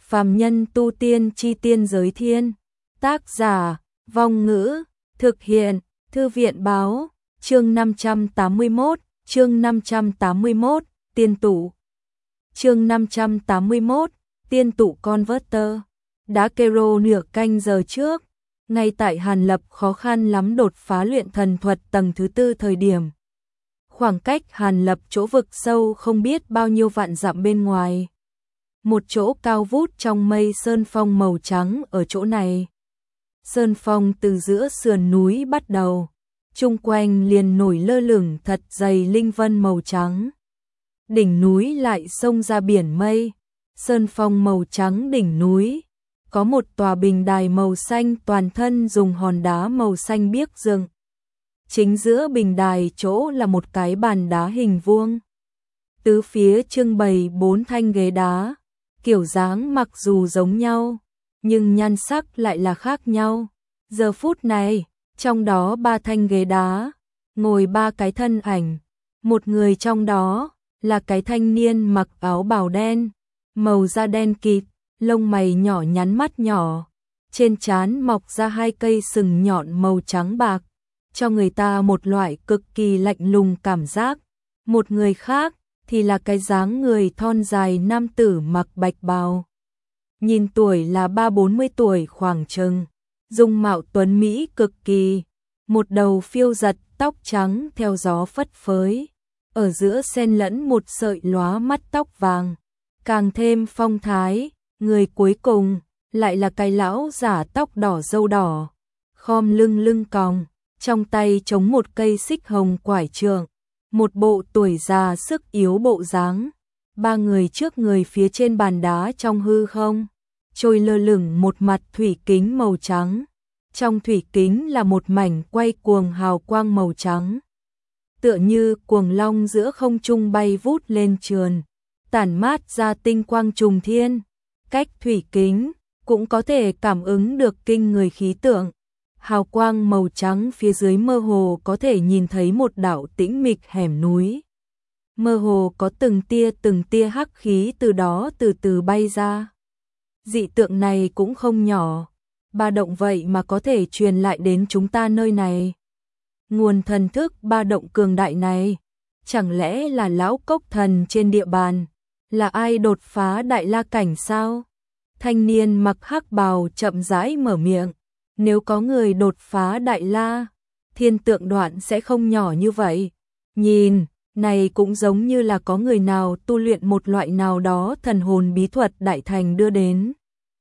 Phàm nhân tu tiên chi tiên giới thiên. Tác giả, Vong Ngữ, thực hiện, Thư viện báo, chương 581, tiên tụ. Chương 581, tiên tụ Converter. Đã kero nửa canh giờ trước, ngay tại Hàn Lập khó khăn lắm đột phá luyện thần thuật tầng thứ 4 thời điểm. Khoảng cách Hàn Lập chỗ vực sâu không biết bao nhiêu vạn dặm bên ngoài. Một chỗ cao vút trong mây sơn phong màu trắng ở chỗ này. Sơn phong từ giữa sườn núi bắt đầu, chung quanh liền nổi lơ lửng thật dày linh vân màu trắng. Đỉnh núi lại xông ra biển mây, sơn phong màu trắng đỉnh núi. Có một tòa bình đài màu xanh toàn thân dùng hòn đá màu xanh biếc dựng. Chính giữa bình đài chỗ là một cái bàn đá hình vuông. Tứ phía trưng bày 4 thanh ghế đá, kiểu dáng mặc dù giống nhau, nhưng nhan sắc lại là khác nhau. Giờ phút này, trong đó 3 thanh ghế đá, ngồi 3 cái thân ảnh. Một người trong đó là cái thanh niên mặc áo bào đen, màu da đen kịt, lông mày nhỏ nhắn mắt nhỏ, trên trán mọc ra 2 cây sừng nhọn màu trắng bạc, cho người ta một loại cực kỳ lạnh lùng cảm giác. Một người khác thì là cái dáng người thon dài nam tử mặc bạch bào. Nhìn tuổi là 30-40 tuổi khoảng chừng, dung mạo tuấn mỹ cực kỳ, một đầu phiêu giật tóc trắng theo gió phất phới, ở giữa xen lẫn một sợi lóa mắt tóc vàng, càng thêm phong thái. Người cuối cùng lại là cái lão giả tóc đỏ râu đỏ, khom lưng lưng còng, trong tay chống một cây xích hồng quải trượng, một bộ tuổi già sức yếu bộ dáng. 3 người trước người phía trên bàn đá trong hư không, trôi lơ lửng một mặt thủy kính màu trắng. Trong thủy kính là một mảnh quay cuồng hào quang màu trắng, tựa như cuồng long giữa không trung bay vút lên trườn, tản mát ra tinh quang trùng thiên. Cách thủy kính cũng có thể cảm ứng được kinh người khí tượng. Hào quang màu trắng phía dưới mơ hồ có thể nhìn thấy một đạo tĩnh mịch hẻm núi. Mơ hồ có từng tia hắc khí từ đó từ từ bay ra. Dị tượng này cũng không nhỏ, ba động vậy mà có thể truyền lại đến chúng ta nơi này. Nguồn thần thức ba động cường đại này, chẳng lẽ là lão cốc thần trên địa bàn? Là ai đột phá đại la cảnh sao? Thanh niên mặc hắc bào chậm rãi mở miệng. Nếu có người đột phá đại la, thiên tượng đoạn sẽ không nhỏ như vậy. Nhìn, này cũng giống như là có người nào tu luyện một loại nào đó thần hồn bí thuật đại thành đưa đến.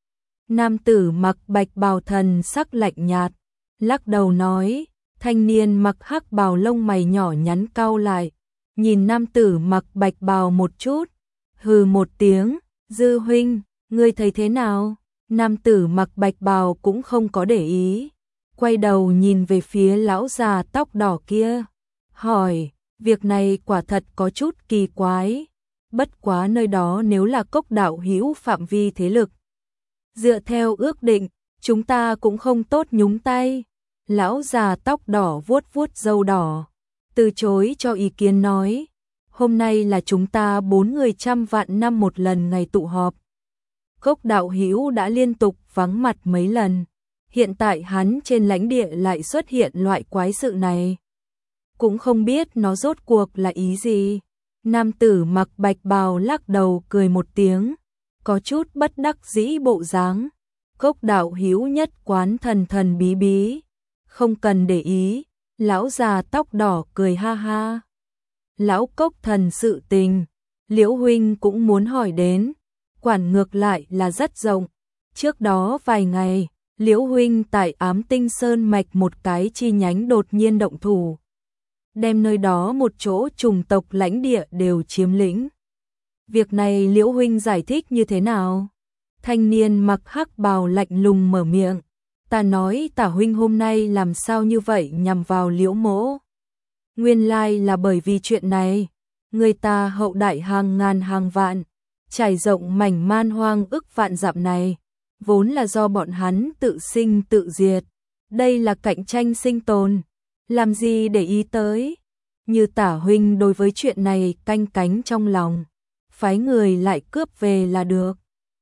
Nam tử mặc bạch bào thần sắc lạnh nhạt, lắc đầu nói. Thanh niên mặc hắc bào lông mày nhỏ nhắn cau lại, nhìn nam tử mặc bạch bào một chút, hừ một tiếng. Dư huynh, ngươi thấy thế nào? Nam tử mặc bạch bào cũng không có để ý, quay đầu nhìn về phía lão già tóc đỏ kia, hỏi, việc này quả thật có chút kỳ quái, bất quá nơi đó nếu là cốc đạo hữu phạm vi thế lực. Dựa theo ước định, chúng ta cũng không tốt nhúng tay. Lão già tóc đỏ vuốt vuốt râu đỏ, từ chối cho ý kiến nói, hôm nay là chúng ta 4 người trăm vạn năm một lần ngày tụ họp. Cốc đạo hữu đã liên tục vắng mặt mấy lần, hiện tại hắn trên lãnh địa lại xuất hiện loại quái sự này. Cũng không biết nó rốt cuộc là ý gì. Nam tử mặc bạch bào lắc đầu cười một tiếng, có chút bất đắc dĩ bộ dáng. Cốc đạo hữu nhất quán thần thần bí bí, không cần để ý. Lão già tóc đỏ cười ha ha. Lão cốc thần sự tình, Liễu huynh cũng muốn hỏi đến, quản ngược lại là rất rộng. Trước đó vài ngày, Liễu huynh tại Ám Tinh Sơn mạch một cái chi nhánh đột nhiên động thủ, đem nơi đó một chỗ chủng tộc lãnh địa đều chiếm lĩnh. Việc này Liễu huynh giải thích như thế nào? Thanh niên mặc hắc bào lạnh lùng mở miệng. Ta nói Tả huynh hôm nay làm sao như vậy nhằm vào Liễu mỗ. Nguyên lai là bởi vì chuyện này, người ta hậu đại hàng ngàn hàng vạn, trải rộng mảnh man hoang ức vạn dặm này, vốn là do bọn hắn tự sinh tự diệt. Đây là cạnh tranh sinh tồn, làm gì để ý tới. Như Tả huynh đối với chuyện này canh cánh trong lòng, phái người lại cướp về là được.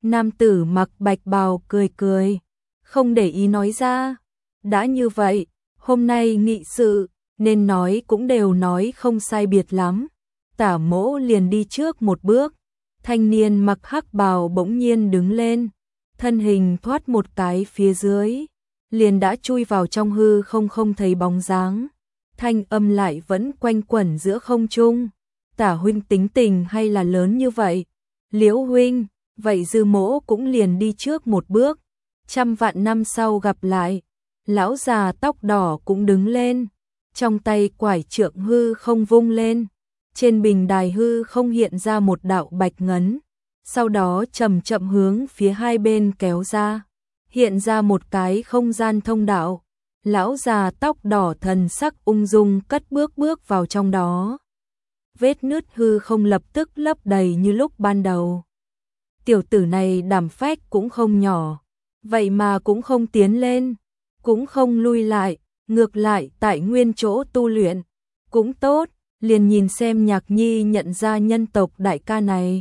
Nam tử mặc bạch bào cười cười, không để ý nói ra. Đã như vậy, hôm nay nghị sự, nên nói cũng đều nói không sai biệt lắm. Tả Mỗ liền đi trước một bước. Thanh niên mặc hắc bào bỗng nhiên đứng lên, thân hình thoát một cái phía dưới, liền đã chui vào trong hư không thấy bóng dáng. Thanh âm lại vẫn quanh quẩn giữa không trung. Tả huynh tính tình hay là lớn như vậy? Liễu huynh, vậy Dư Mỗ cũng liền đi trước một bước. Trăm vạn năm sau gặp lại. Lão già tóc đỏ cũng đứng lên, trong tay quải trượng hư không vung lên. Trên bình đài hư không hiện ra một đạo bạch ngấn, sau đó chậm chậm hướng phía hai bên kéo ra, hiện ra một cái không gian thông đạo. Lão già tóc đỏ thần sắc ung dung cất bước vào trong đó. Vết nứt hư không lập tức lấp đầy như lúc ban đầu. Tiểu tử này đảm phách cũng không nhỏ, vậy mà cũng không tiến lên, cũng không lui lại, ngược lại tại nguyên chỗ tu luyện. Cũng tốt, liền nhìn xem Nhạc Nhi nhận ra nhân tộc đại ca này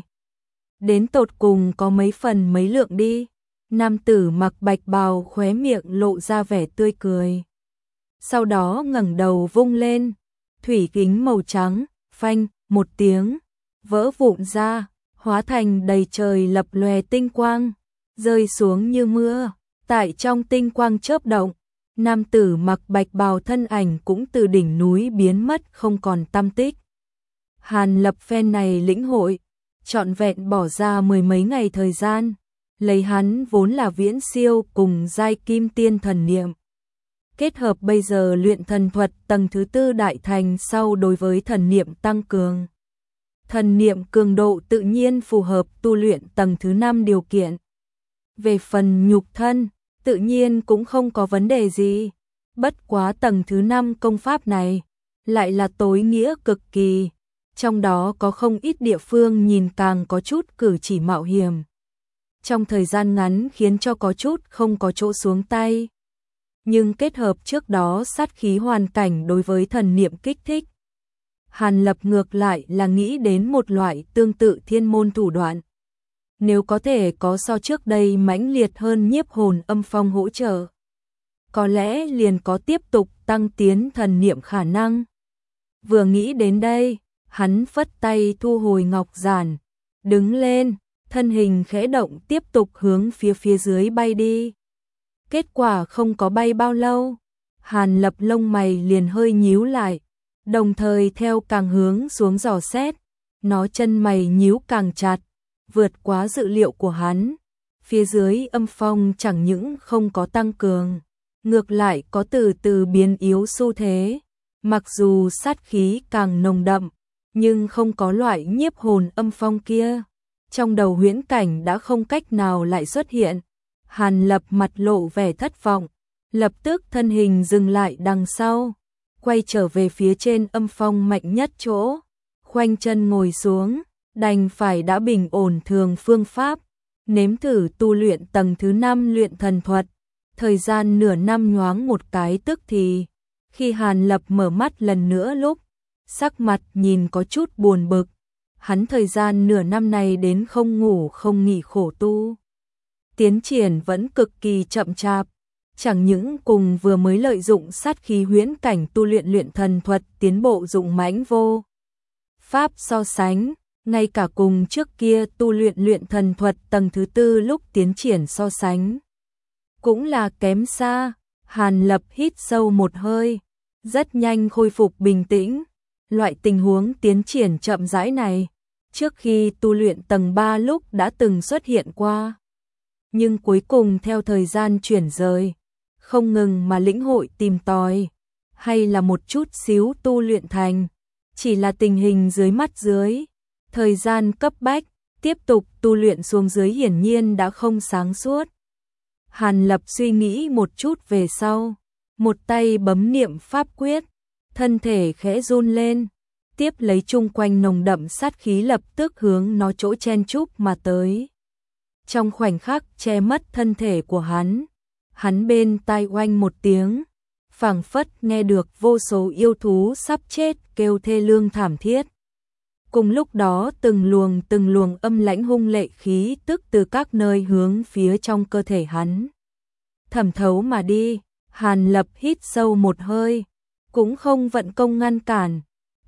đến tột cùng có mấy phần mấy lượng đi. Nam tử mặc bạch bào khóe miệng lộ ra vẻ tươi cười. Sau đó ngẩng đầu vung lên, thủy kính màu trắng, phanh, một tiếng, vỡ vụn ra, hóa thành đầy trời lập lòe tinh quang, rơi xuống như mưa. Tại trong tinh quang chớp động, nam tử mặc bạch bào thân ảnh cũng từ đỉnh núi biến mất không còn tăm tích. Hàn Lập phen này lĩnh hội, trọn vẹn bỏ ra mười mấy ngày thời gian, lấy hắn vốn là viễn siêu cùng giai kim tiên thần niệm. Kết hợp bây giờ luyện thần thuật tầng thứ 4 đại thành sau đối với thần niệm tăng cường. Thần niệm cường độ tự nhiên phù hợp tu luyện tầng thứ 5 điều kiện. Về phần nhục thân, tự nhiên cũng không có vấn đề gì. Bất quá tầng thứ 5 công pháp này lại là tối nghĩa cực kỳ, trong đó có không ít địa phương nhìn càng có chút cử chỉ mạo hiểm. Trong thời gian ngắn khiến cho có chút không có chỗ xuống tay. Nhưng kết hợp trước đó sát khí hoàn cảnh đối với thần niệm kích thích. Hàn Lập ngược lại là nghĩ đến một loại tương tự thiên môn thủ đoạn. Nếu có thể có so trước đây mãnh liệt hơn nhiếp hồn âm phong hỗ trợ, có lẽ liền có tiếp tục tăng tiến thần niệm khả năng. Vừa nghĩ đến đây, hắn phất tay thu hồi ngọc giản, đứng lên, thân hình khẽ động tiếp tục hướng phía dưới bay đi. Kết quả không có bay bao lâu, Hàn Lập lông mày liền hơi nhíu lại, đồng thời theo càng hướng xuống dò xét, nó chân mày nhíu càng chặt, vượt quá dự liệu của hắn. Phía dưới âm phong chẳng những không có tăng cường, ngược lại có từ từ biến yếu xu thế. Mặc dù sát khí càng nồng đậm, nhưng không có loại nhiếp hồn âm phong kia. Trong đầu huyễn cảnh đã không cách nào lại xuất hiện. Hàn Lập mặt lộ vẻ thất vọng, lập tức thân hình dừng lại đằng sau, quay trở về phía trên âm phong mạnh nhất chỗ, khoanh chân ngồi xuống, đành phải đã bình ổn thường phương pháp, nếm thử tu luyện tầng thứ 5 luyện thần thuật. Thời gian nửa năm nhoáng một cái tức thì, khi Hàn Lập mở mắt lần nữa lúc, sắc mặt nhìn có chút buồn bực. Hắn thời gian nửa năm này đến không ngủ không nghỉ khổ tu, tiến triển vẫn cực kỳ chậm chạp, chẳng những cùng vừa mới lợi dụng sát khí huyễn cảnh tu luyện luyện thần thuật tiến bộ dụng mãnh vô pháp so sánh, ngay cả cùng trước kia tu luyện luyện thần thuật tầng thứ 4 lúc tiến triển so sánh cũng là kém xa. Hàn Lập hít sâu một hơi, rất nhanh khôi phục bình tĩnh. Loại tình huống tiến triển chậm rãi này, trước khi tu luyện tầng 3 lúc đã từng xuất hiện qua. Nhưng cuối cùng theo thời gian chuyển rời, không ngừng mà lĩnh hội tìm tòi, hay là một chút xíu tu luyện thành, chỉ là tình hình dưới mắt dưới. Thời gian cấp bách, tiếp tục tu luyện xuống dưới hiển nhiên đã không sáng suốt. Hàn Lập suy nghĩ một chút về sau, một tay bấm niệm pháp quyết, thân thể khẽ run lên, tiếp lấy chung quanh nồng đậm sát khí lập tức hướng nó chỗ chen chúc mà tới. Trong khoảnh khắc che mất thân thể của hắn bên tai oanh một tiếng, phảng phất nghe được vô số yêu thú sắp chết kêu thê lương thảm thiết. Cùng lúc đó từng luồng âm lãnh hung lệ khí tức từ các nơi hướng phía trong cơ thể hắn thẩm thấu mà đi. Hàn Lập hít sâu một hơi, cũng không vận công ngăn cản,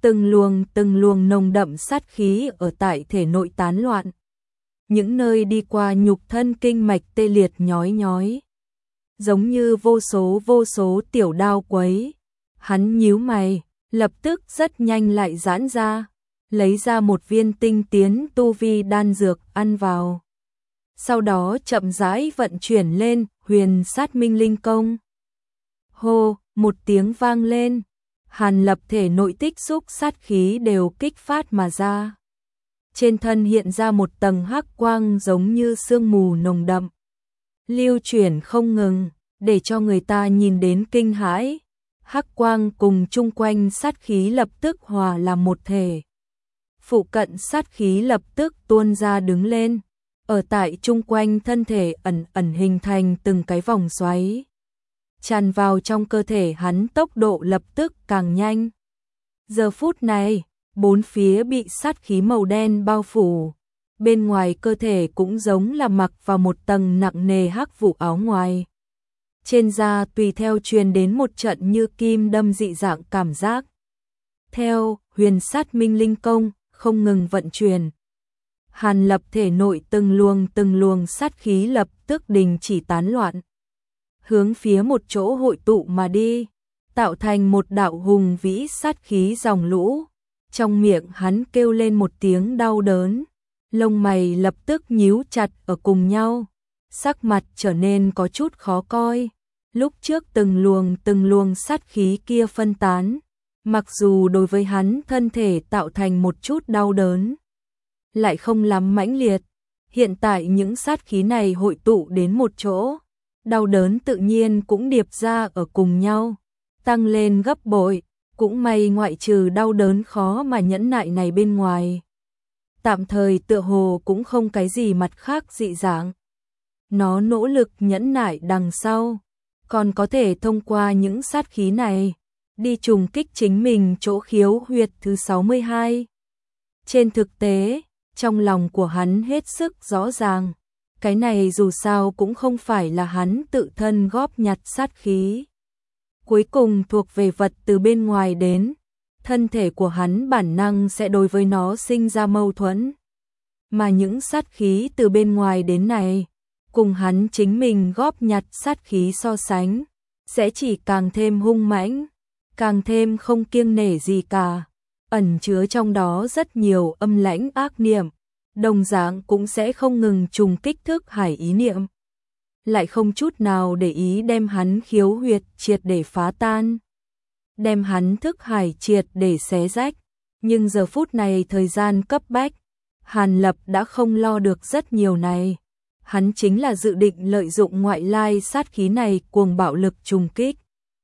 từng luồng nồng đậm sát khí ở tại thể nội tán loạn. Những nơi đi qua nhục thân kinh mạch tê liệt nhói nhói, giống như vô số tiểu đao quấy. Hắn nhíu mày, lập tức rất nhanh lại giãn ra, lấy ra một viên tinh tiến tu vi đan dược ăn vào. Sau đó chậm rãi vận chuyển lên Huyền Sát Minh Linh Công. Hô, một tiếng vang lên, Hàn Lập thể nội tích xúc sát khí đều kích phát mà ra. Trên thân hiện ra một tầng hắc quang giống như sương mù nồng đậm, lưu chuyển không ngừng, để cho người ta nhìn đến kinh hãi. Hắc quang cùng chung quanh sát khí lập tức hòa làm một thể. Phụ cận sát khí lập tức tuôn ra đứng lên, ở tại chung quanh thân thể ẩn hình thành từng cái vòng xoáy, tràn vào trong cơ thể hắn, tốc độ lập tức càng nhanh. Giờ phút này, bốn phía bị sát khí màu đen bao phủ, bên ngoài cơ thể cũng giống là mặc vào một tầng nặng nề hắc vụ áo ngoài. Trên da tùy theo truyền đến một trận như kim đâm dị dạng cảm giác. Theo Huyền Sát Minh Linh Công không ngừng vận chuyển, Hàn Lập thể nội từng luồng sát khí lập tức đình chỉ tán loạn, hướng phía một chỗ hội tụ mà đi, tạo thành một đạo hùng vĩ sát khí dòng lũ. Trong miệng hắn kêu lên một tiếng đau đớn, lông mày lập tức nhíu chặt ở cùng nhau, sắc mặt trở nên có chút khó coi. Lúc trước từng luồng sát khí kia phân tán, mặc dù đối với hắn thân thể tạo thành một chút đau đớn, lại không lắm mãnh liệt. Hiện tại những sát khí này hội tụ đến một chỗ, đau đớn tự nhiên cũng điệp ra ở cùng nhau, tăng lên gấp bội. Cũng may ngoại trừ đau đớn khó mà nhẫn nại này bên ngoài, tạm thời tựa hồ cũng không cái gì mặt khác dị dạng. Nó nỗ lực nhẫn nại đằng sau, còn có thể thông qua những sát khí này đi trùng kích chính mình chỗ khiếu huyệt thứ 62. Trên thực tế, trong lòng của hắn hết sức rõ ràng, cái này dù sao cũng không phải là hắn tự thân góp nhặt sát khí, cuối cùng thuộc về vật từ bên ngoài đến, thân thể của hắn bản năng sẽ đối với nó sinh ra mâu thuẫn. Mà những sát khí từ bên ngoài đến này, cùng hắn chính mình góp nhặt sát khí so sánh, sẽ chỉ càng thêm hung mãnh, càng thêm không kiêng nể gì cả, ẩn chứa trong đó rất nhiều âm lãnh ác niệm, đồng dạng cũng sẽ không ngừng trùng kích thức hải ý niệm, lại không chút nào để ý đem hắn khiếu huyệt triệt để phá tan, đem hắn thức hải triệt để xé rách. Nhưng giờ phút này thời gian cấp bách, Hàn Lập đã không lo được rất nhiều này. Hắn chính là dự định lợi dụng ngoại lai sát khí này cuồng bạo lực trùng kích,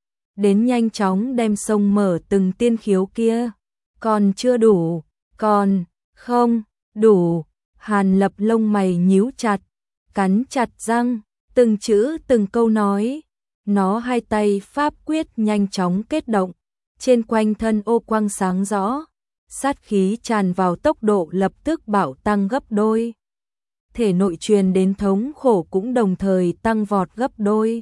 đến nhanh chóng đem sông mở từng tiên khiếu kia. Còn chưa đủ, còn không đủ. Hàn Lập lông mày nhíu chặt, cắn chặt răng, từng chữ từng câu nói. Nó hai tay pháp quyết nhanh chóng kết động, trên quanh thân ô quang sáng rõ, sát khí tràn vào tốc độ lập tức bạo tăng gấp đôi. Thể nội truyền đến thống khổ cũng đồng thời tăng vọt gấp đôi.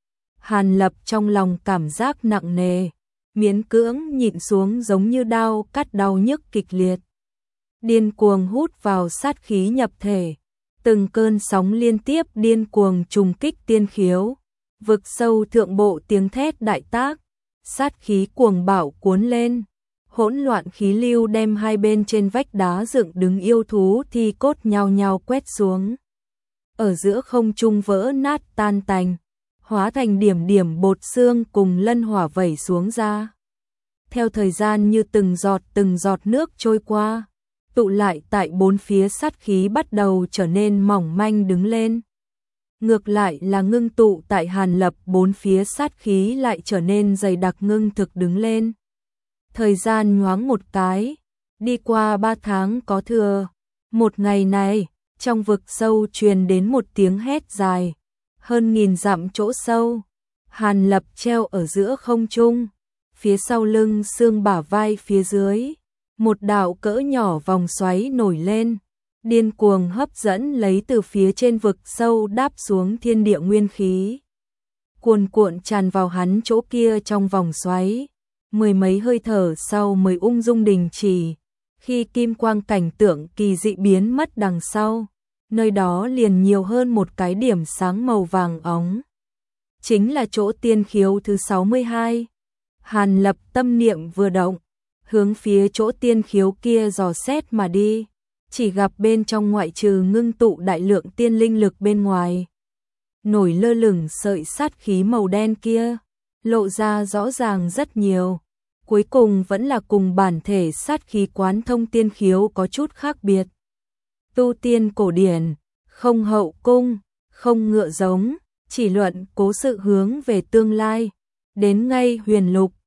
Hàn Lập trong lòng cảm giác nặng nề, miễn cưỡng nhịn xuống giống như đao cắt đau nhức kịch liệt. Điên cuồng hút vào sát khí nhập thể, từng cơn sóng liên tiếp điên cuồng trùng kích tiên khiếu, vực sâu thượng bộ tiếng thét đại tác, sát khí cuồng bạo cuốn lên. Hỗn loạn khí lưu đem hai bên trên vách đá dựng đứng yêu thú thi cốt nhao nhao quét xuống. Ở giữa không trung vỡ nát tan tành, hóa thành điểm điểm bột xương cùng lân hỏa vẩy xuống ra. Theo thời gian như từng giọt nước trôi qua, tụ lại tại bốn phía sát khí bắt đầu trở nên mỏng manh đứng lên. Ngược lại là ngưng tụ tại Hàn Lập bốn phía sát khí lại trở nên dày đặc ngưng thực đứng lên. Thời gian nhoáng một cái, đi qua 3 tháng có thừa. Một ngày này, trong vực sâu truyền đến một tiếng hét dài, hơn 1000 dặm chỗ sâu. Hàn Lập treo ở giữa không trung, phía sau lưng xương bả vai phía dưới, Một đạo cỡ nhỏ vòng xoáy nổi lên, điên cuồng hấp dẫn lấy từ phía trên vực sâu đáp xuống thiên địa nguyên khí. Cuồn cuộn tràn vào hắn chỗ kia trong vòng xoáy, mười mấy hơi thở sau mới ung dung đình chỉ, khi kim quang cảnh tượng kỳ dị biến mất đằng sau, nơi đó liền nhiều hơn một cái điểm sáng màu vàng óng. Chính là chỗ tiên khiếu thứ 62. Hàn Lập tâm niệm vừa động, hướng phía chỗ tiên khiếu kia dò xét mà đi, chỉ gặp bên trong ngoại trừ ngưng tụ đại lượng tiên linh lực bên ngoài, nổi lơ lửng sợi sát khí màu đen kia, lộ ra rõ ràng rất nhiều. Cuối cùng vẫn là cùng bản thể sát khí quán thông tiên khiếu có chút khác biệt. Tu tiên cổ điển, không hậu cung, không ngựa giống, chỉ luận cố sự hướng về tương lai, đến ngay huyền lục,